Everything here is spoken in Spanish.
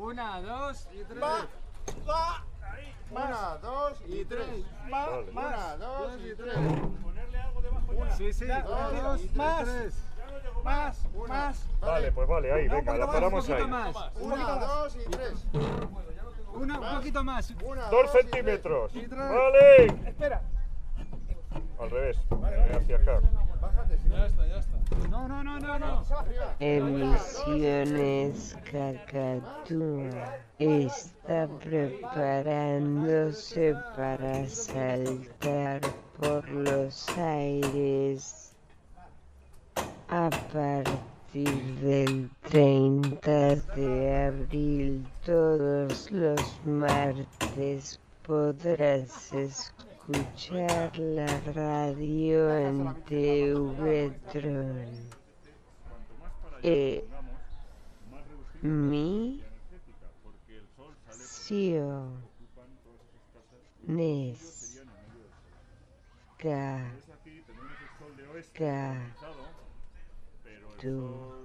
1, 2 y 3. Va. Ahí. 1, 2 y 3. Va. 1, 2 y 3. Ponerle algo debajo ya. Sí, sí. 2, más. 3. Más. Vale, pues vale, ahí, venga, lo paramos ahí. 1, 2 y 3. Un poquito más. 2 centímetros. Y 3. Vale. Espera. Al revés. Hacia acá. Ya está. No. Emisiones Cacatúa está preparándose para saltar por los aires a partir del 30 de abril. Todos los martes podrás escuchar la radio en TV Tron. Misiones Cacatúa.